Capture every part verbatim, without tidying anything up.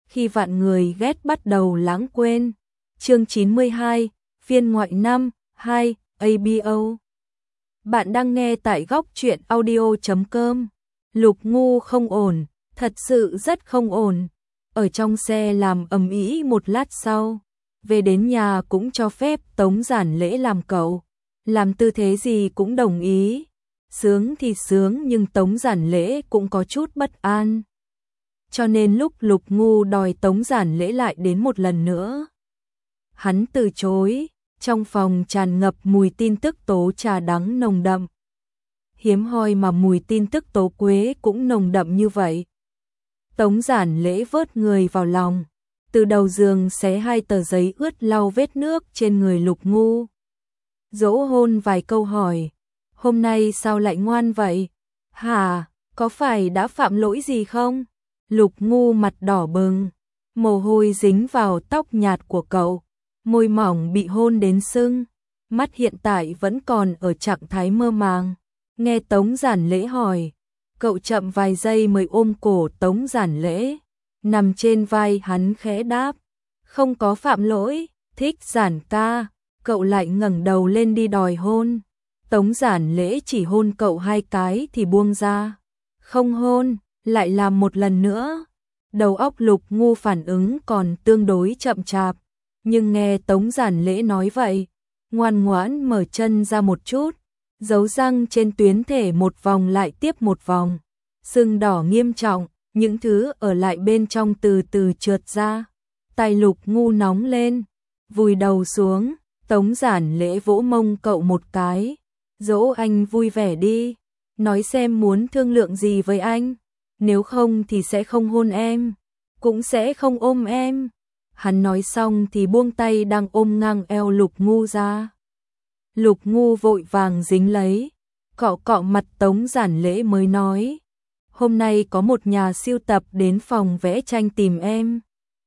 khi vạn người ghét bắt đầu lãng quên. Chương chín mươi hai, phiên ngoại năm, hai, a bê o. Bạn đang nghe tại góc truyện audio chấm com. Lục Ngu không ổn, thật sự rất không ổn. Ở trong xe làm ầm ĩ một lát sau, về đến nhà cũng cho phép Tống Giản Lễ làm cậu, làm tư thế gì cũng đồng ý. Sướng thì sướng nhưng Tống Giản Lễ cũng có chút bất an. Cho nên lúc Lục Ngu đòi Tống Giản Lễ lại đến một lần nữa, hắn từ chối. Trong phòng tràn ngập mùi tin tức tố trà đắng nồng đậm. Hiếm hoi mà mùi tin tức tố quế cũng nồng đậm như vậy. Tống Giản Lễ vớt người vào lòng, từ đầu giường xé hai tờ giấy ướt lau vết nước trên người Lục Ngu. Dỗ hôn vài câu hỏi, hôm nay sao lại ngoan vậy? Hả, có phải đã phạm lỗi gì không? Lục Ngu mặt đỏ bừng, mồ hôi dính vào tóc nhạt của cậu, môi mỏng bị hôn đến sưng, mắt hiện tại vẫn còn ở trạng thái mơ màng. Nghe Tống Giản Lễ hỏi, cậu chậm vài giây mới ôm cổ Tống Giản Lễ, nằm trên vai hắn khẽ đáp, không có phạm lỗi, thích Giản ca. Cậu lại ngẩng đầu lên đi đòi hôn. Tống Giản Lễ chỉ hôn cậu hai cái thì buông ra, không hôn, lại làm một lần nữa. Đầu óc Lục Ngu phản ứng còn tương đối chậm chạp, nhưng nghe Tống Giản Lễ nói vậy, ngoan ngoãn mở chân ra một chút, dấu răng trên tuyến thể một vòng lại tiếp một vòng, sưng đỏ nghiêm trọng, những thứ ở lại bên trong từ từ trượt ra. Tay Lục Ngu nóng lên, vùi đầu xuống, Tống Giản Lễ vỗ mông cậu một cái, dỗ anh vui vẻ đi, nói xem muốn thương lượng gì với anh, nếu không thì sẽ không hôn em, cũng sẽ không ôm em. Hắn nói xong thì buông tay đang ôm ngang eo Lục Ngu ra. Lục Ngu vội vàng dính lấy, cọ cọ mặt Tống Giản Lễ mới nói, hôm nay có một nhà sưu tập đến phòng vẽ tranh tìm em.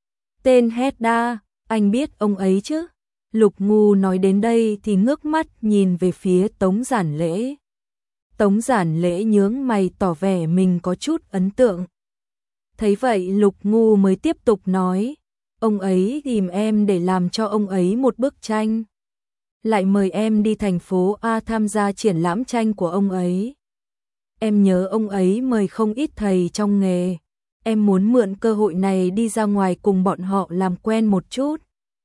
Tên Hedda, anh biết ông ấy chứ? Lục Ngu nói đến đây thì ngước mắt nhìn về phía Tống Giản Lễ. Tống Giản Lễ nhướng mày tỏ vẻ mình có chút ấn tượng. Thấy vậy Lục Ngu mới tiếp tục nói, ông ấy tìm em để làm cho ông ấy một bức tranh, lại mời em đi thành phố A tham gia triển lãm tranh của ông ấy. Em nhớ ông ấy mời không ít thầy trong nghề, em muốn mượn cơ hội này đi ra ngoài cùng bọn họ làm quen một chút.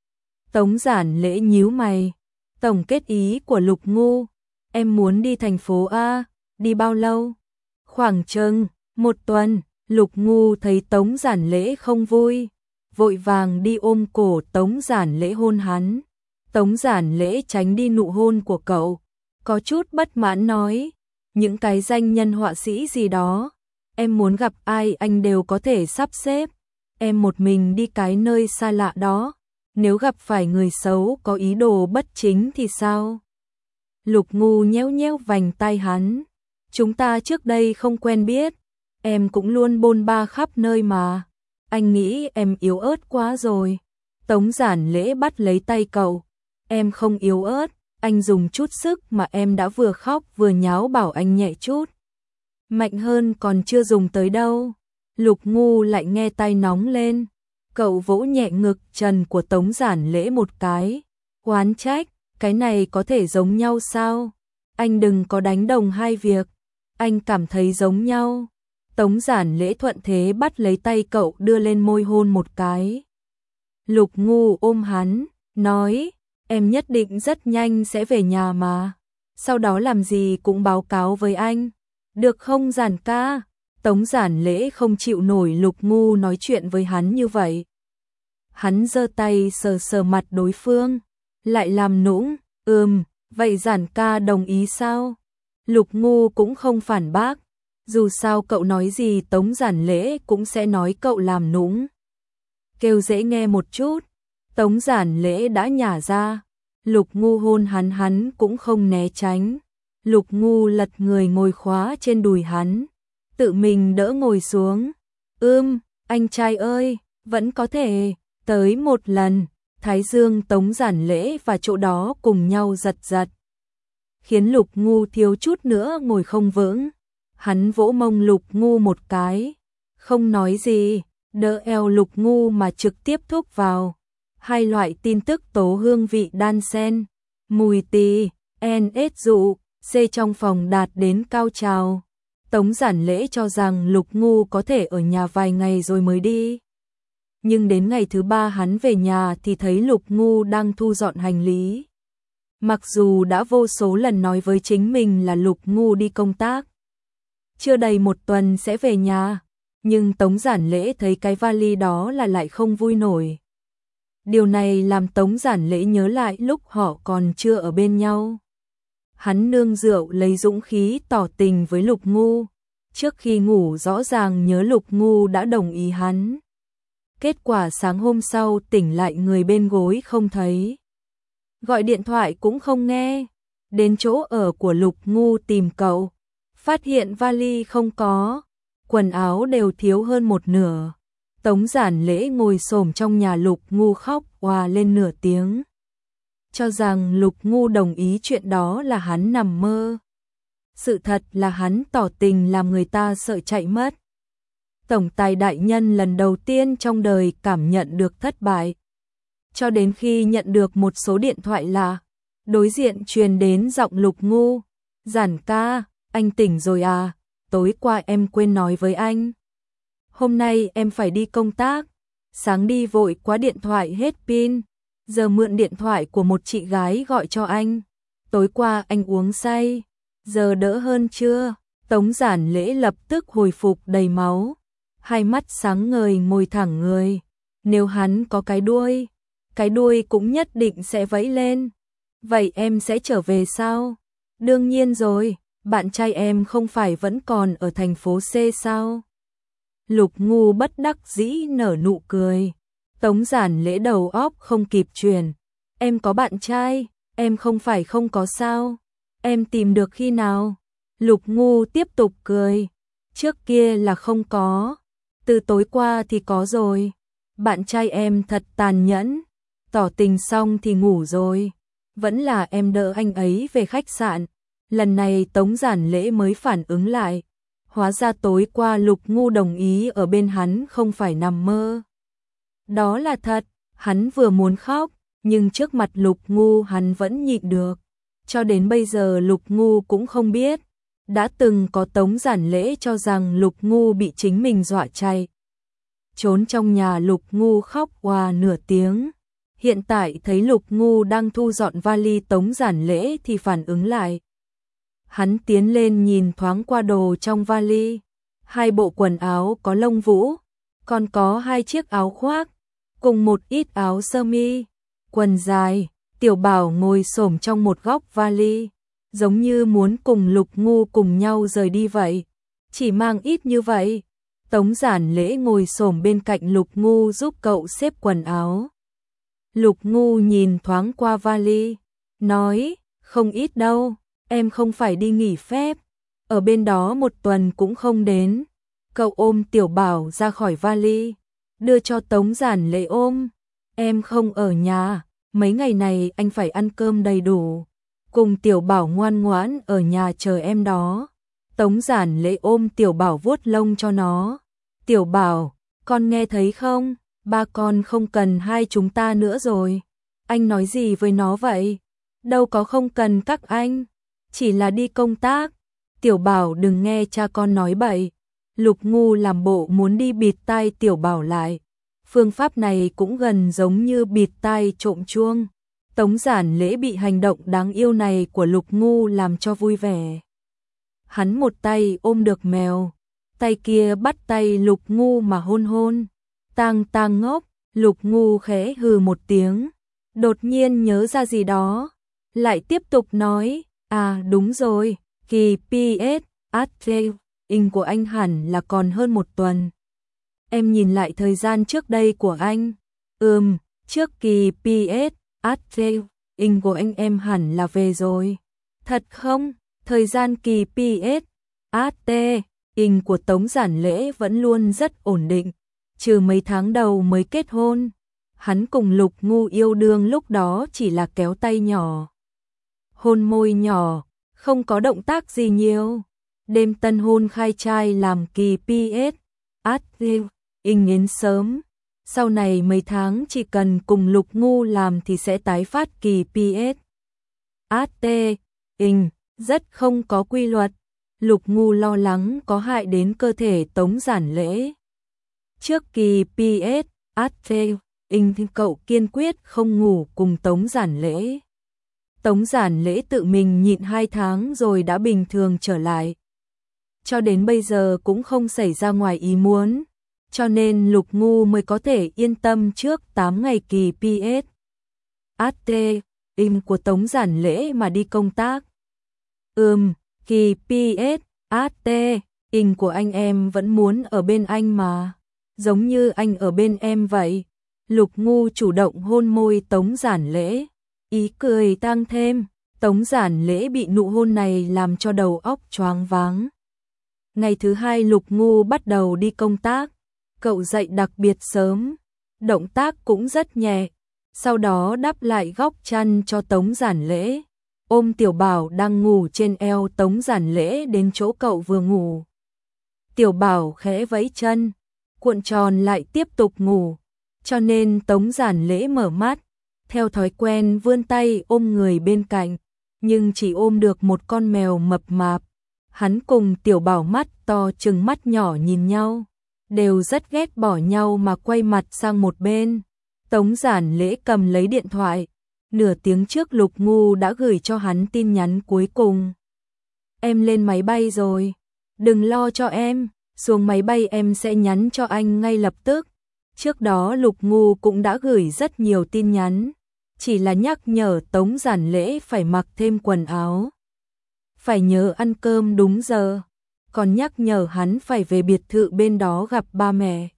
Tống Giản Lễ nhíu mày, tổng kết ý của Lục Ngu, em muốn đi thành phố A, đi bao lâu? Khoảng chừng một tuần. Lục Ngu thấy Tống Giản Lễ không vui, vội vàng đi ôm cổ Tống Giản Lễ hôn hắn. Tống Giản Lễ tránh đi nụ hôn của cậu, có chút bất mãn nói, những cái danh nhân họa sĩ gì đó, em muốn gặp ai anh đều có thể sắp xếp, em một mình đi cái nơi xa lạ đó, nếu gặp phải người xấu có ý đồ bất chính thì sao? Lục Ngu nhéo nhéo vành tay hắn, chúng ta trước đây không quen biết, em cũng luôn bôn ba khắp nơi mà, anh nghĩ em yếu ớt quá rồi. Tống Giản Lễ bắt lấy tay cậu, em không yếu ớt, anh dùng chút sức mà em đã vừa khóc vừa nháo bảo anh nhẹ chút. Mạnh hơn còn chưa dùng tới đâu. Lục Ngu lại nghe tay nóng lên, cậu vỗ nhẹ ngực trần của Tống Giản Lễ một cái, oán trách, cái này có thể giống nhau sao? Anh đừng có đánh đồng hai việc, anh cảm thấy giống nhau. Tống Giản Lễ thuận thế bắt lấy tay cậu đưa lên môi hôn một cái. Lục Ngu ôm hắn, nói, em nhất định rất nhanh sẽ về nhà mà, sau đó làm gì cũng báo cáo với anh, được không Giản ca? Tống Giản Lễ không chịu nổi Lục Ngu nói chuyện với hắn như vậy. Hắn giơ tay sờ sờ mặt đối phương, lại làm nũng, ừm, vậy Giản ca đồng ý sao? Lục Ngu cũng không phản bác, dù sao cậu nói gì Tống Giản Lễ cũng sẽ nói cậu làm nũng. Kêu dễ nghe một chút, Tống Giản Lễ đã nhả ra, Lục Ngu hôn hắn hắn cũng không né tránh. Lục Ngu lật người ngồi khóa trên đùi hắn, tự mình đỡ ngồi xuống. Ưm, anh trai ơi, vẫn có thể, tới một lần. Thái dương Tống Giản Lễ và chỗ đó cùng nhau giật giật, khiến Lục Ngu thiếu chút nữa ngồi không vững. Hắn vỗ mông Lục Ngu một cái, không nói gì, đỡ eo Lục Ngu mà trực tiếp thúc vào. Hai loại tin tức tố hương vị đan xen, mùi tì, en ết dụ, C trong phòng đạt đến cao trào. Tống Giản Lễ cho rằng Lục Ngu có thể ở nhà vài ngày rồi mới đi. Nhưng đến ngày thứ ba hắn về nhà thì thấy Lục Ngu đang thu dọn hành lý. Mặc dù đã vô số lần nói với chính mình là Lục Ngu đi công tác, chưa đầy một tuần sẽ về nhà, nhưng Tống Giản Lễ thấy cái vali đó là lại không vui nổi. Điều này làm Tống Giản Lễ nhớ lại lúc họ còn chưa ở bên nhau. Hắn nương rượu lấy dũng khí tỏ tình với Lục Ngu, trước khi ngủ rõ ràng nhớ Lục Ngu đã đồng ý hắn. Kết quả sáng hôm sau tỉnh lại người bên gối không thấy. Gọi điện thoại cũng không nghe. Đến chỗ ở của Lục Ngu tìm cậu, phát hiện vali không có, quần áo đều thiếu hơn một nửa. Tống Giản Lễ ngồi xổm trong nhà Lục Ngu khóc òa lên nửa tiếng, cho rằng Lục Ngu đồng ý chuyện đó là hắn nằm mơ. Sự thật là hắn tỏ tình làm người ta sợ chạy mất. Tổng tài đại nhân lần đầu tiên trong đời cảm nhận được thất bại. Cho đến khi nhận được một số điện thoại lạ, đối diện truyền đến giọng Lục Ngu. Giản ca, anh tỉnh rồi à? Tối qua em quên nói với anh. Hôm nay em phải đi công tác. Sáng đi vội quá điện thoại hết pin. Giờ mượn điện thoại của một chị gái gọi cho anh. Tối qua anh uống say. Giờ đỡ hơn chưa? Tống Giản Lễ lập tức hồi phục đầy máu. Hai mắt sáng ngời ngồi thẳng người. Nếu hắn có cái đuôi, cái đuôi cũng nhất định sẽ vẫy lên. Vậy em sẽ trở về sao? Đương nhiên rồi, bạn trai em không phải vẫn còn ở thành phố C sao? Lục Ngu bất đắc dĩ nở nụ cười. Tống Giản Lễ đầu óc không kịp chuyển. Em có bạn trai, em không phải không có sao? Em tìm được khi nào? Lục Ngu tiếp tục cười. Trước kia là không có, từ tối qua thì có rồi. Bạn trai em thật tàn nhẫn, tỏ tình xong thì ngủ rồi. Vẫn là em đỡ anh ấy về khách sạn. Lần này Tống Giản Lễ mới phản ứng lại. Hóa ra tối qua Lục Ngu đồng ý ở bên hắn không phải nằm mơ. Đó là thật, hắn vừa muốn khóc, nhưng trước mặt Lục Ngu hắn vẫn nhịn được. Cho đến bây giờ Lục Ngu cũng không biết. Đã từng có Tống Giản Lễ cho rằng Lục Ngu bị chính mình dọa chạy. Trốn trong nhà Lục Ngu khóc òa nửa tiếng. Hiện tại thấy Lục Ngu đang thu dọn vali Tống Giản Lễ thì phản ứng lại. Hắn tiến lên nhìn thoáng qua đồ trong vali. Hai bộ quần áo có lông vũ, còn có hai chiếc áo khoác, cùng một ít áo sơ mi, quần dài. Tiểu Bảo ngồi xổm trong một góc vali, giống như muốn cùng Lục Ngu cùng nhau rời đi vậy. Chỉ mang ít như vậy. Tống Giản Lễ ngồi xổm bên cạnh Lục Ngu giúp cậu xếp quần áo. Lục Ngu nhìn thoáng qua vali, nói, không ít đâu, em không phải đi nghỉ phép, ở bên đó một tuần cũng không đến. Cậu ôm Tiểu Bảo ra khỏi vali, đưa cho Tống Giản Lễ ôm. Em không ở nhà, mấy ngày này anh phải ăn cơm đầy đủ, cùng Tiểu Bảo ngoan ngoãn ở nhà chờ em đó. Tống Giản Lễ ôm Tiểu Bảo vuốt lông cho nó. Tiểu Bảo, con nghe thấy không? Ba con không cần hai chúng ta nữa rồi. Anh nói gì với nó vậy? Đâu có không cần các anh, chỉ là đi công tác. Tiểu Bảo đừng nghe cha con nói bậy. Lục Ngu làm bộ muốn đi bịt tai Tiểu Bảo lại. Phương pháp này cũng gần giống như bịt tai trộm chuông. Tống Giản Lễ bị hành động đáng yêu này của Lục Ngu làm cho vui vẻ. Hắn một tay ôm được mèo, tay kia bắt tay Lục Ngu mà hôn hôn. Tang Tang ngốc, Lục Ngu khẽ hừ một tiếng, đột nhiên nhớ ra gì đó, lại tiếp tục nói, à đúng rồi, kỳ pê ét, in của anh hẳn là còn hơn một tuần. Em nhìn lại thời gian trước đây của anh, ừm, trước kỳ pê ét, in của anh em hẳn là về rồi. Thật không? Thời gian kỳ pê ét, in của Tống Giản Lễ vẫn luôn rất ổn định, trừ mấy tháng đầu mới kết hôn. Hắn cùng Lục Ngu yêu đương lúc đó chỉ là kéo tay nhỏ, hôn môi nhỏ, không có động tác gì nhiều. Đêm tân hôn khai trai làm kỳ pê ét, Inh đến sớm. Sau này mấy tháng chỉ cần cùng Lục Ngu làm thì sẽ tái phát kỳ pê ét. át tê, Inh, rất không có quy luật. Lục Ngu lo lắng có hại đến cơ thể Tống Giản Lễ. Trước kỳ pê ét, át tê, Inh thì cậu kiên quyết không ngủ cùng Tống Giản Lễ. Tống Giản Lễ tự mình nhịn hai tháng rồi đã bình thường trở lại. Cho đến bây giờ cũng không xảy ra ngoài ý muốn, cho nên Lục Ngu mới có thể yên tâm trước tám ngày kỳ pê ét. át tê, Inh của Tống Giản Lễ mà đi công tác. Ừm, kỳ pê ét, át tê, Inh của anh em vẫn muốn ở bên anh mà. Giống như anh ở bên em vậy. Lục Ngu chủ động hôn môi Tống Giản Lễ. Ý cười tăng thêm, Tống Giản Lễ bị nụ hôn này làm cho đầu óc choáng váng. Ngày thứ hai Lục Ngu bắt đầu đi công tác. Cậu dậy đặc biệt sớm, động tác cũng rất nhẹ. Sau đó đắp lại góc chăn cho Tống Giản Lễ, ôm Tiểu Bảo đang ngủ trên eo Tống Giản Lễ đến chỗ cậu vừa ngủ. Tiểu Bảo khẽ vẫy chân, cuộn tròn lại tiếp tục ngủ, cho nên Tống Giản Lễ mở mắt, theo thói quen vươn tay ôm người bên cạnh, nhưng chỉ ôm được một con mèo mập mạp. Hắn cùng Tiểu Bảo mắt to trừng mắt nhỏ nhìn nhau, đều rất ghét bỏ nhau mà quay mặt sang một bên. Tống Giản Lễ cầm lấy điện thoại, nửa tiếng trước Lục Ngu đã gửi cho hắn tin nhắn cuối cùng. Em lên máy bay rồi, đừng lo cho em, xuống máy bay em sẽ nhắn cho anh ngay lập tức. Trước đó Lục Ngu cũng đã gửi rất nhiều tin nhắn, chỉ là nhắc nhở Tống Giản Lễ phải mặc thêm quần áo, phải nhớ ăn cơm đúng giờ, còn nhắc nhở hắn phải về biệt thự bên đó gặp ba mẹ.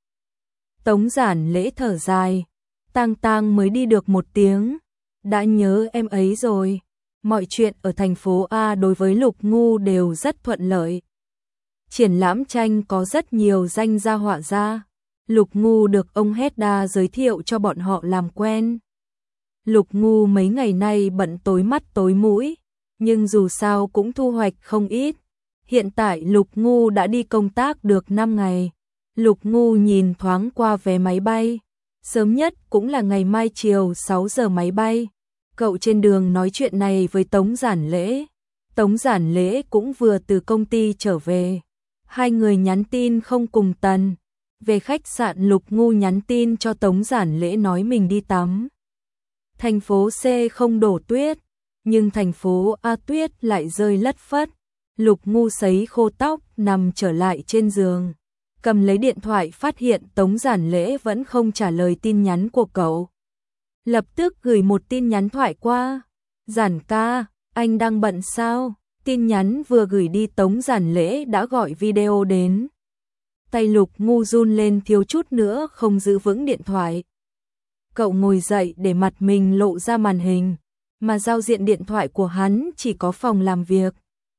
Tống Giản Lễ thở dài, tang tang mới đi được một tiếng, đã nhớ em ấy rồi. Mọi chuyện ở thành phố A đối với Lục Ngu đều rất thuận lợi. Triển lãm tranh có rất nhiều danh gia họa gia. Lục Ngu được ông Hedda giới thiệu cho bọn họ làm quen. Lục Ngu mấy ngày nay bận tối mắt tối mũi, nhưng dù sao cũng thu hoạch không ít. Hiện tại Lục Ngu đã đi công tác được năm ngày. Lục Ngu nhìn thoáng qua vé máy bay, sớm nhất cũng là ngày mai chiều sáu giờ máy bay. Cậu trên đường nói chuyện này với Tống Giản Lễ. Tống Giản Lễ cũng vừa từ công ty trở về. Hai người nhắn tin không cùng tần. Về khách sạn Lục Ngu nhắn tin cho Tống Giản Lễ nói mình đi tắm. Thành phố C không đổ tuyết, nhưng thành phố A tuyết lại rơi lất phất. Lục Ngu sấy khô tóc nằm trở lại trên giường. Cầm lấy điện thoại phát hiện Tống Giản Lễ vẫn không trả lời tin nhắn của cậu. Lập tức gửi một tin nhắn thoại qua. Giản ca, anh đang bận sao? Tin nhắn vừa gửi đi Tống Giản Lễ đã gọi video đến. Tay Lục Ngu run lên thiếu chút nữa không giữ vững điện thoại. Cậu ngồi dậy để mặt mình lộ ra màn hình, mà giao diện điện thoại của hắn chỉ có phòng làm việc.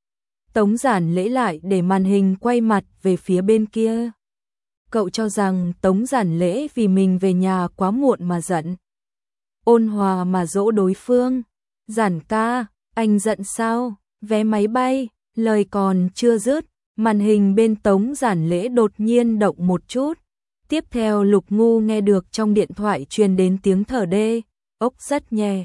Tống Giản Lễ lại để màn hình quay mặt về phía bên kia. Cậu cho rằng Tống Giản Lễ vì mình về nhà quá muộn mà giận. Ôn hòa mà dỗ đối phương. Giản ca, anh giận sao? Vé máy bay, lời còn chưa dứt, màn hình bên Tống Giản Lễ đột nhiên động một chút. Tiếp theo Lục Ngu nghe được trong điện thoại truyền đến tiếng thở đê, ốc rất nhẹ.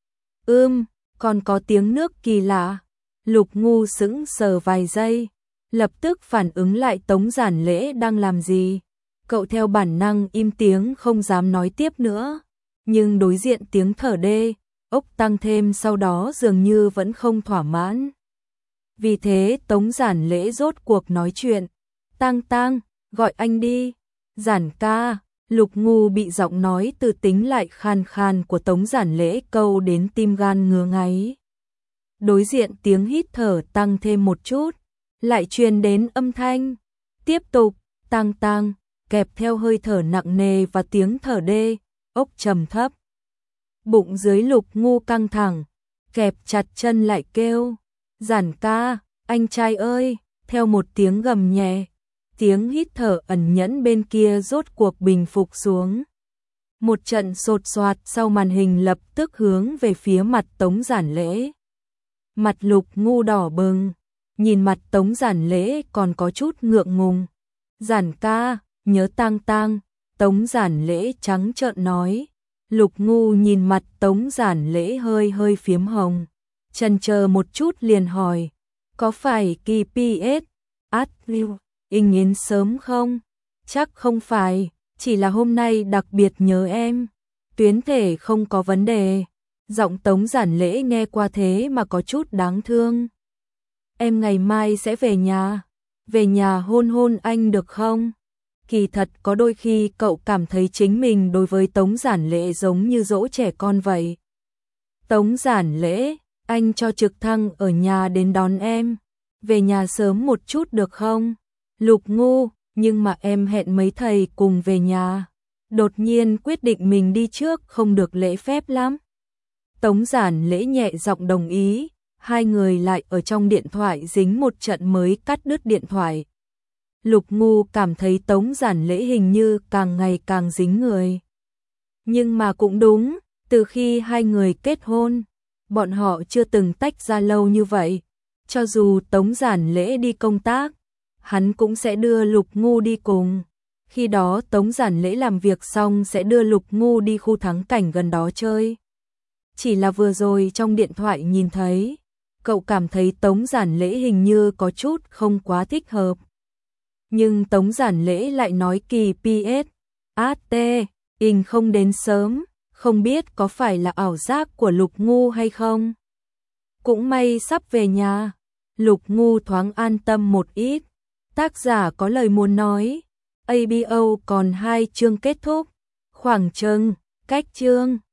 Ưm, còn có tiếng nước kỳ lạ. Lục Ngu sững sờ vài giây, lập tức phản ứng lại Tống Giản Lễ đang làm gì. Cậu theo bản năng im tiếng không dám nói tiếp nữa, nhưng đối diện tiếng thở đê, ốc tăng thêm sau đó dường như vẫn không thỏa mãn. Vì thế Tống Giản Lễ rốt cuộc nói chuyện. Tang Tang, gọi anh đi. Giản ca. Lục Ngu bị giọng nói từ tính lại khan khan của Tống Giản Lễ câu đến tim gan ngứa ngáy. Đối diện tiếng hít thở tăng thêm một chút, lại truyền đến âm thanh. Tiếp tục, Tang Tang, kẹp theo hơi thở nặng nề và tiếng thở đê, ốc trầm thấp. Bụng dưới Lục Ngu căng thẳng, kẹp chặt chân lại kêu. Giản ca, anh trai ơi, theo một tiếng gầm nhẹ. Tiếng hít thở ẩn nhẫn bên kia rốt cuộc bình phục xuống. Một trận sột soạt sau màn hình lập tức hướng về phía mặt Tống Giản Lễ. Mặt Lục Ngu đỏ bừng, nhìn mặt Tống Giản Lễ còn có chút ngượng ngùng. Giản ca, nhớ Tang Tang, Tống Giản Lễ trắng trợn nói. Lục Ngu nhìn mặt Tống Giản Lễ hơi hơi phiếm hồng, chần chờ một chút liền hỏi, có phải kỳ pê ét, át lưu, in yến sớm không? Chắc không phải, chỉ là hôm nay đặc biệt nhớ em, tuyến thể không có vấn đề. Giọng Tống Giản Lễ nghe qua thế mà có chút đáng thương. Em ngày mai sẽ về nhà, về nhà hôn hôn anh được không? Kỳ thật có đôi khi cậu cảm thấy chính mình đối với Tống Giản Lễ giống như dỗ trẻ con vậy. Tống Giản Lễ, anh cho trực thăng ở nhà đến đón em, về nhà sớm một chút được không? Lục Ngu, nhưng mà em hẹn mấy thầy cùng về nhà. Đột nhiên quyết định mình đi trước không được lễ phép lắm. Tống Giản Lễ nhẹ giọng đồng ý, hai người lại ở trong điện thoại dính một trận mới cắt đứt điện thoại. Lục Ngu cảm thấy Tống Giản Lễ hình như càng ngày càng dính người. Nhưng mà cũng đúng, từ khi hai người kết hôn, bọn họ chưa từng tách ra lâu như vậy. Cho dù Tống Giản Lễ đi công tác, hắn cũng sẽ đưa Lục Ngu đi cùng. Khi đó Tống Giản Lễ làm việc xong sẽ đưa Lục Ngu đi khu thắng cảnh gần đó chơi. Chỉ là vừa rồi trong điện thoại nhìn thấy, cậu cảm thấy Tống Giản Lễ hình như có chút không quá thích hợp. Nhưng Tống Giản Lễ lại nói kỳ pê ét, át tê, in không đến sớm, không biết có phải là ảo giác của Lục Ngu hay không. Cũng may sắp về nhà, Lục Ngu thoáng an tâm một ít. Tác giả có lời muốn nói, a bê o còn hai chương kết thúc, khoảng chừng, cách chương.